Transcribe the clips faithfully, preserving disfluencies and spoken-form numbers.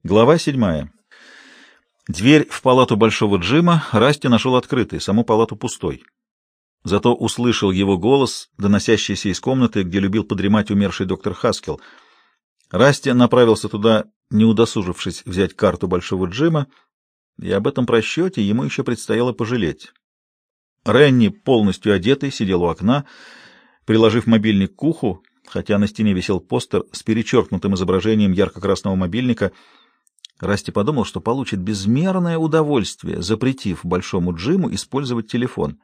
Глава седьмая. Дверь в палату Большого Джима Расти нашел открытой, саму палату пустой. Зато услышал его голос, доносящийся из комнаты, где любил подремать умерший доктор Хаскел. Расти направился туда, не удосужившись взять карту Большого Джима, и об этом просчете ему еще предстояло пожалеть. Ренни, полностью одетый, сидел у окна, приложив мобильник к уху, хотя на стене висел постер с перечеркнутым изображением ярко-красного мобильника. Расти подумал, что получит безмерное удовольствие, запретив Большому Джиму использовать телефон.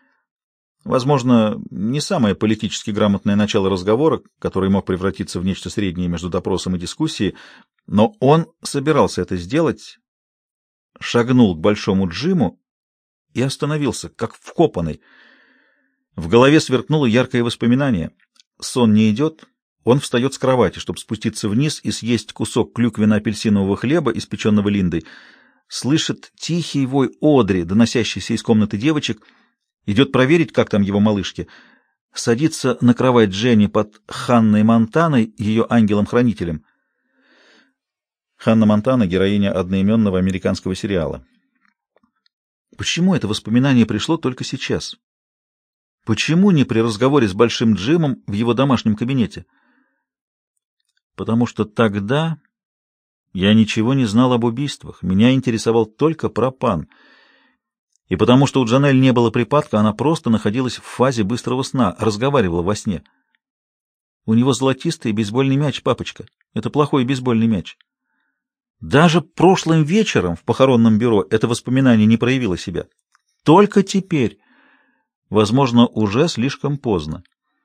Возможно, не самое политически грамотное начало разговора, который мог превратиться в нечто среднее между допросом и дискуссией, но он собирался это сделать, шагнул к Большому Джиму и остановился, как вкопанный. В голове сверкнуло яркое воспоминание. Сон не идет. Он встает с кровати, чтобы спуститься вниз и съесть кусок клюквенно-апельсинового хлеба, испеченного Линдой. Слышит тихий вой Одри, доносящийся из комнаты девочек. Идет проверить, как там его малышки. Садится на кровать Дженни под Ханной Монтаной, ее ангелом-хранителем. Ханна Монтана — героиня одноименного американского сериала. Почему это воспоминание пришло только сейчас? Почему не при разговоре с Большим Джимом в его домашнем кабинете? Потому что тогда я ничего не знал об убийствах, меня интересовал только пропан. И потому что у Джанель не было припадка, она просто находилась в фазе быстрого сна, разговаривала во сне. У него золотистый бейсбольный мяч, папочка. Это плохой бейсбольный мяч. Даже прошлым вечером в похоронном бюро это воспоминание не проявило себя. Только теперь, возможно, уже слишком поздно.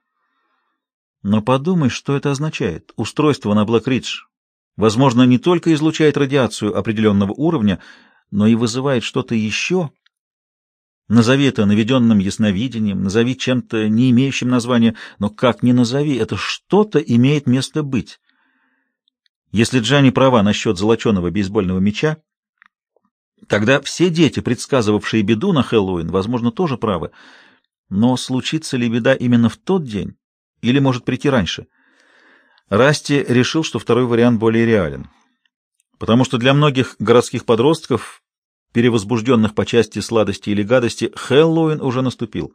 Но подумай, что это означает. Устройство на Блэк-Ридж, возможно, не только излучает радиацию определенного уровня, но и вызывает что-то еще. Назови это наведенным ясновидением, назови чем-то не имеющим названия, но как ни назови, это что-то имеет место быть. Если Джанни права насчет золоченого бейсбольного мяча, тогда все дети, предсказывавшие беду на Хэллоуин, возможно, тоже правы. Но случится ли беда именно в тот день? Или может прийти раньше? Расти решил, что второй вариант более реален. Потому что для многих городских подростков, перевозбужденных по части сладости или гадости, Хэллоуин уже наступил.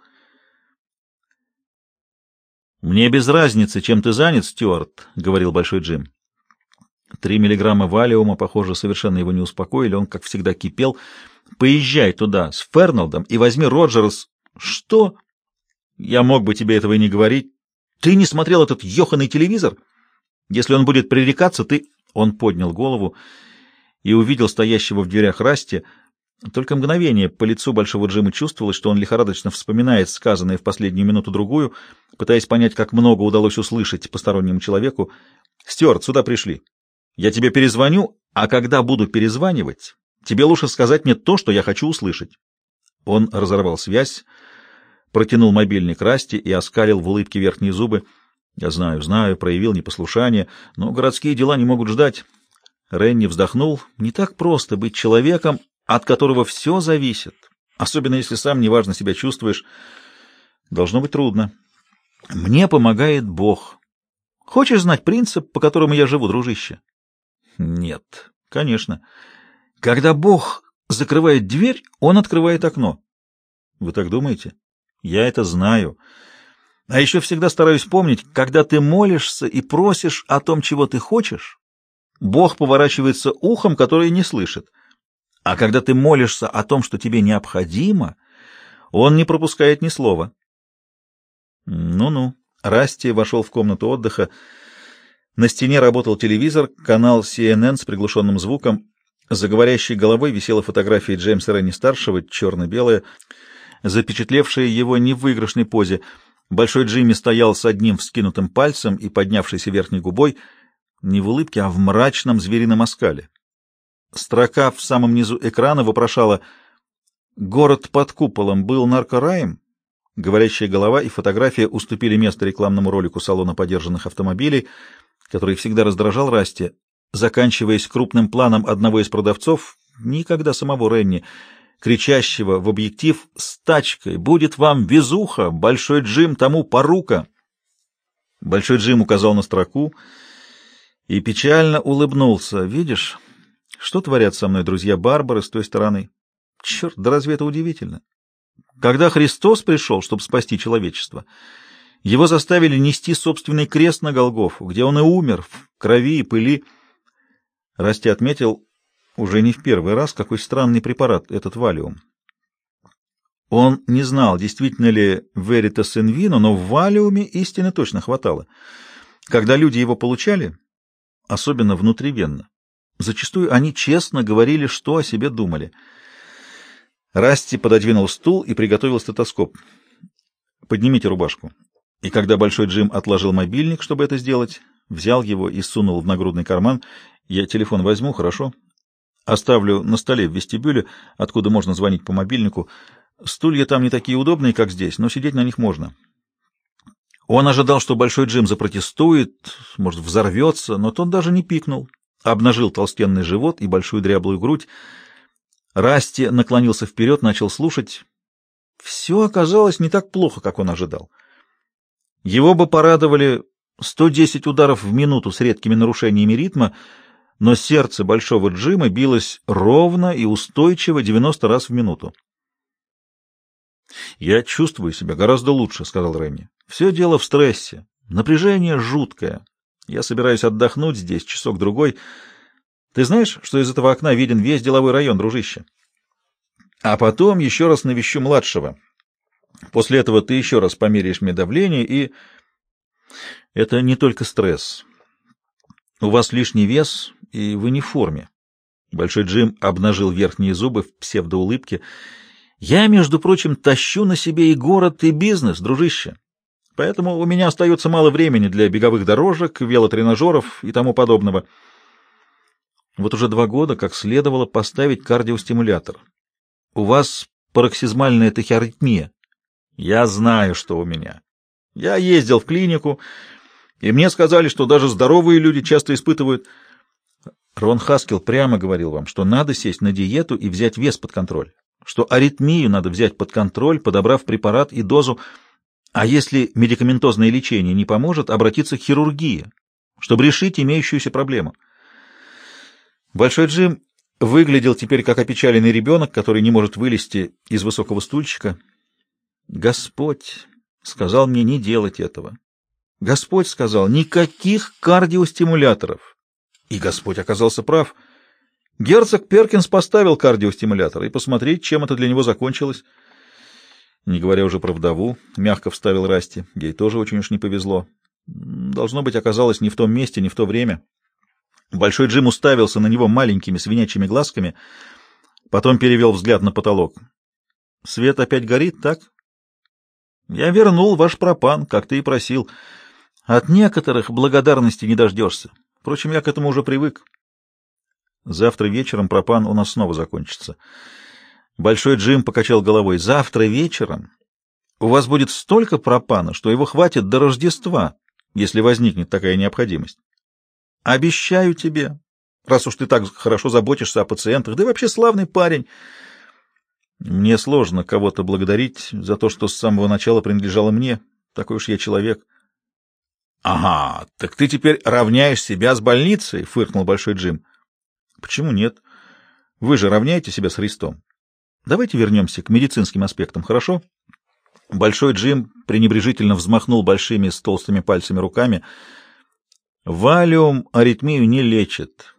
«Мне без разницы, чем ты занят, Стюарт», — говорил Большой Джим. Три миллиграмма валиума, похоже, совершенно его не успокоили, он, как всегда, кипел. «Поезжай туда с Ферналдом и возьми Роджера с...» «Что?» «Я мог бы тебе этого и не говорить. Ты не смотрел этот ёханый телевизор? Если он будет пререкаться, ты...» Он поднял голову и увидел стоящего в дверях Расти. Только мгновение по лицу Большого Джима чувствовалось, что он лихорадочно вспоминает сказанное в последнюю минуту-другую, пытаясь понять, как много удалось услышать постороннему человеку. «Стюарт, сюда пришли. Я тебе перезвоню, а когда буду перезванивать, тебе лучше сказать мне то, что я хочу услышать». Он разорвал связь, протянул мобильник Расти и оскалил в улыбке верхние зубы. «Я знаю, знаю, проявил непослушание, но городские дела не могут ждать». Ренни вздохнул. «Не так просто быть человеком, от которого все зависит, особенно если сам неважно себя чувствуешь. Должно быть трудно. Мне помогает Бог. Хочешь знать принцип, по которому я живу, дружище?» «Нет, конечно. Когда Бог закрывает дверь, Он открывает окно». «Вы так думаете?» «Я это знаю. А еще всегда стараюсь помнить, когда ты молишься и просишь о том, чего ты хочешь, Бог поворачивается ухом, которое не слышит. А когда ты молишься о том, что тебе необходимо, Он не пропускает ни слова». «Ну-ну». Расти вошел в комнату отдыха. На стене работал телевизор, канал си эн эн с приглушенным звуком. За говорящей головой висела фотография Джеймса Ренни-старшего, черно-белая, запечатлевшая его не в выигрышной позе. Большой Джимми стоял с одним вскинутым пальцем и поднявшейся верхней губой, не в улыбке, а в мрачном зверином оскале. Строка в самом низу экрана вопрошала: «Город под куполом был наркораем?» Говорящая голова и фотография уступили место рекламному ролику салона подержанных автомобилей, который всегда раздражал Расти, заканчиваясь крупным планом одного из продавцов, никогда самого Ренни, кричащего в объектив: «С тачкой! Будет вам везуха! Большой Джим тому порука!» Большой Джим указал на строку и печально улыбнулся. «Видишь, Что творят со мной друзья Барбары с той стороны? Черт, да разве это удивительно? Когда Христос пришел, чтобы спасти человечество, его заставили нести собственный крест на Голгофу, где он и умер в крови и пыли. Расти отметил уже не в первый раз, какой странный препарат этот валиум. Он не знал, действительно ли Veritas in Vino, но в валиуме истины точно хватало. Когда люди его получали, особенно внутривенно, зачастую они честно говорили, что о себе думали. Расти пододвинул стул и приготовил стетоскоп. «Поднимите рубашку». И когда Большой Джим отложил мобильник, чтобы это сделать, взял его и сунул в нагрудный карман. «Я телефон возьму, хорошо? Оставлю на столе в вестибюле, откуда можно звонить по мобильнику. Стулья там не такие удобные, как здесь, но сидеть на них можно». Он ожидал, что Большой Джим запротестует, может, взорвется, но тот даже не пикнул. Обнажил толстенный живот и большую дряблую грудь. Расти наклонился вперед, начал слушать. Все оказалось не так плохо, как он ожидал. Его бы порадовали сто десять ударов в минуту с редкими нарушениями ритма, но сердце Большого Джима билось ровно и устойчиво девяносто раз в минуту. «Я чувствую себя гораздо лучше», — сказал Ренни. «Все дело в стрессе. Напряжение жуткое. Я собираюсь отдохнуть здесь часок-другой. Ты знаешь, что из этого окна виден весь деловой район, дружище? А потом еще раз навещу младшего. После этого ты еще раз померяешь мне давление, и... Это не только стресс. У вас лишний вес, и вы не в форме». Большой Джим обнажил верхние зубы в псевдоулыбке. «Я, между прочим, тащу на себе и город, и бизнес, дружище. Поэтому у меня остается мало времени для беговых дорожек, велотренажеров и тому подобного. Вот уже два года как следовало поставить кардиостимулятор. У вас пароксизмальная тахиаритмия. Я знаю, что у меня. Я ездил в клинику, и мне сказали, что даже здоровые люди часто испытывают... Рон Хаскел прямо говорил вам, что надо сесть на диету и взять вес под контроль, что аритмию надо взять под контроль, подобрав препарат и дозу, а если медикаментозное лечение не поможет, обратиться к хирургии, чтобы решить имеющуюся проблему. Большой Джим выглядел теперь как опечаленный ребенок, который не может вылезти из высокого стульчика. Господь сказал мне не делать этого. Господь сказал никаких кардиостимуляторов. И Господь оказался прав. Герцог Перкинс поставил кардиостимулятор, и посмотреть, чем это для него закончилось. Не говоря уже про вдову, мягко вставил Расти. Ей тоже очень уж не повезло. Должно быть, оказалось не в том месте, не в то время. Большой Джим уставился на него маленькими свинячьими глазками, потом перевел взгляд на потолок. Свет опять горит, так? Я вернул ваш пропан, как ты и просил. От некоторых благодарности не дождешься. Впрочем, я к этому уже привык. Завтра вечером пропан у нас снова закончится. Большой Джим покачал головой. Завтра вечером у вас будет столько пропана, что его хватит до Рождества, если возникнет такая необходимость. Обещаю тебе, раз уж ты так хорошо заботишься о пациентах, да и вообще славный парень. Мне сложно кого-то благодарить за то, что с самого начала принадлежало мне. Такой уж я человек. — Ага, так ты теперь равняешь себя с больницей? — фыркнул Большой Джим. — Почему нет? Вы же равняете себя с Христом. Давайте вернемся к медицинским аспектам, хорошо? Большой Джим пренебрежительно взмахнул большими с толстыми пальцами руками. Валиум аритмию не лечит.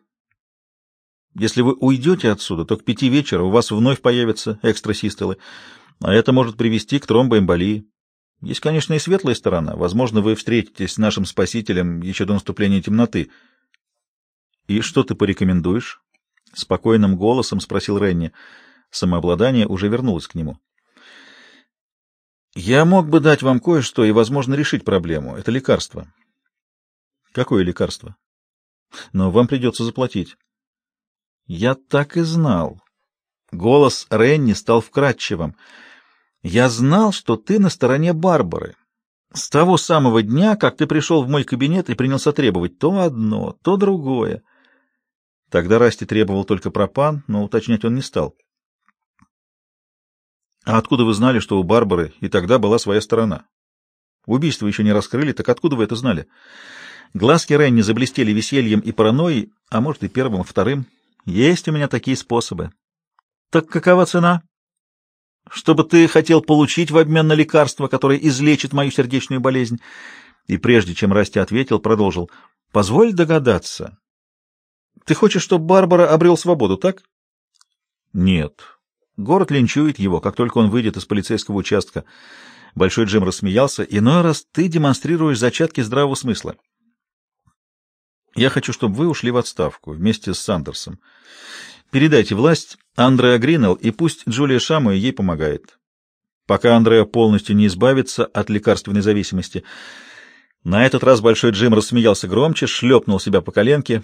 Если вы уйдете отсюда, то к пяти вечера у вас вновь появятся экстрасистолы, а это может привести к тромбоэмболии. Есть, конечно, и светлая сторона. Возможно, вы встретитесь с нашим Спасителем еще до наступления темноты. — И что ты порекомендуешь? — спокойным голосом спросил Ренни. Самообладание уже вернулось к нему. — Я мог бы дать вам кое-что и, возможно, решить проблему. Это лекарство. — Какое лекарство? — Но вам придется заплатить. — Я так и знал. Голос Ренни стал вкрадчивым. Я знал, что ты на стороне Барбары. С того самого дня, как ты пришел в мой кабинет и принялся требовать то одно, то другое. Тогда Расти требовал только пропан, но уточнять он не стал. — А откуда вы знали, что у Барбары и тогда была своя сторона? Убийство еще не раскрыли, так откуда вы это знали? Глазки Ренни заблестели весельем и паранойей, а может и первым, и вторым. есть у меня такие способы. Так какова цена? Чтобы ты хотел получить в обмен на лекарство, которое излечит мою сердечную болезнь. И прежде чем Расти ответил, продолжил. Позволь догадаться. Ты хочешь, чтобы Барбара обрел свободу, так? Нет. Город линчует его, как только он выйдет из полицейского участка. Большой Джим рассмеялся. Иной раз ты демонстрируешь зачатки здравого смысла. Я хочу, чтобы вы ушли в отставку вместе с Сандерсом. Передайте власть Андреа Гринелл, и пусть Джулия Шамуэ ей помогает, пока Андреа полностью не избавится от лекарственной зависимости. На этот раз Большой Джим рассмеялся громче, шлепнул себя по коленке.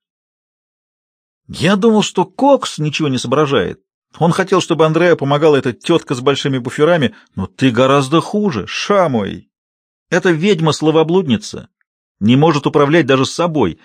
Я думал, что Кокс ничего не соображает. Он хотел, чтобы Андреа помогала эта тетка с большими буферами, но ты гораздо хуже, Шамуэ. Эта ведьма-словоблудница не может управлять даже с собой.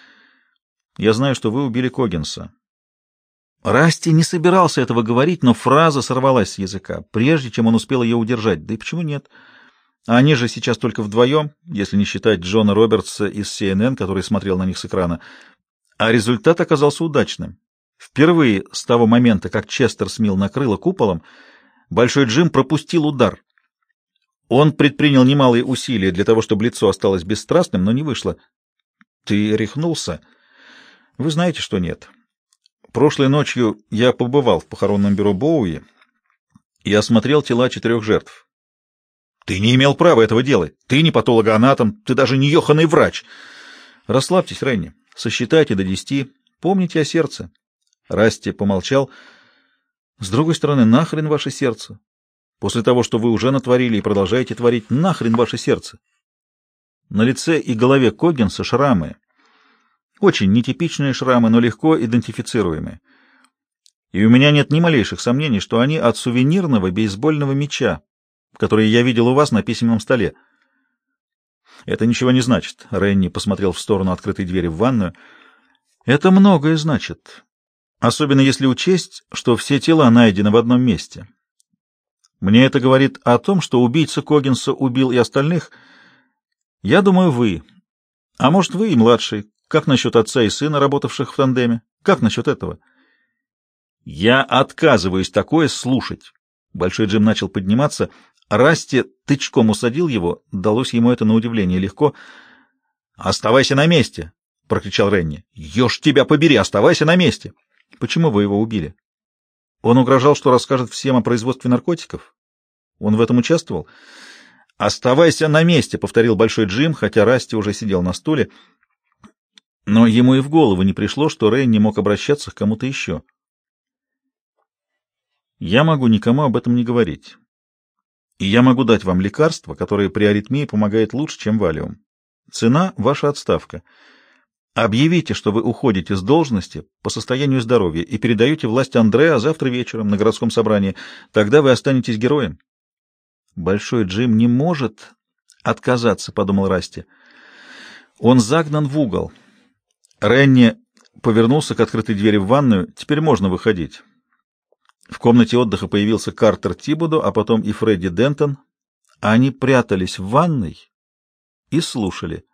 Я знаю, что вы убили Коггинса. Расти не собирался этого говорить, но фраза сорвалась с языка, прежде чем он успел ее удержать. Да и почему нет? Они же сейчас только вдвоем, если не считать Джона Робертса из си эн эн, который смотрел на них с экрана. А результат оказался удачным. Впервые с того момента, как Честер Смил накрыло куполом, Большой Джим пропустил удар. Он предпринял немалые усилия для того, чтобы лицо осталось бесстрастным, но не вышло. Ты рехнулся? Вы знаете, что нет. Прошлой ночью я побывал в похоронном бюро Боуи и осмотрел тела четырех жертв. Ты не имел права этого делать. Ты не патологоанатом, ты даже не ёханый врач. Расслабьтесь, Ренни. Сосчитайте до десяти. Помните о сердце. Расти помолчал. С другой стороны, нахрен ваше сердце? После того, что вы уже натворили и продолжаете творить, нахрен ваше сердце? На лице и голове Коггинса шрамы. Очень нетипичные шрамы, но легко идентифицируемые. И у меня нет ни малейших сомнений, что они от сувенирного бейсбольного мяча, который я видел у вас на письменном столе. Это ничего не значит. Ренни посмотрел в сторону открытой двери в ванную. Это многое значит. Особенно если учесть, что все тела найдены в одном месте. Мне это говорит о том, что убийца Коггинса убил и остальных. Я думаю, вы. А может, вы и младший. Как насчет отца и сына, работавших в тандеме? Как насчет этого? Я отказываюсь такое слушать. Большой Джим начал подниматься. Расти тычком усадил его. Далось ему это на удивление легко. «Оставайся на месте!» — прокричал Ренни. «Ешь тебя побери! Оставайся на месте!» «Почему вы его убили?» Он угрожал, что расскажет всем о производстве наркотиков? Он в этом участвовал? «Оставайся на месте!» — повторил Большой Джим, хотя Расти уже сидел на стуле. Но ему и в голову не пришло, что Ренни мог обращаться к кому-то еще. «Я могу никому об этом не говорить. И я могу дать вам лекарство, которое при аритмии помогает лучше, чем валиум. Цена — ваша отставка. Объявите, что вы уходите с должности по состоянию здоровья и передаете власть Андреа завтра вечером на городском собрании. Тогда вы останетесь героем». «Большой Джим не может отказаться», — подумал Расти. Он загнан в угол. Ренни повернулся к открытой двери в ванную. «Теперь можно выходить». В комнате отдыха появился Картер Тибудо, а потом и Фредди Дентон. Они прятались в ванной и слушали.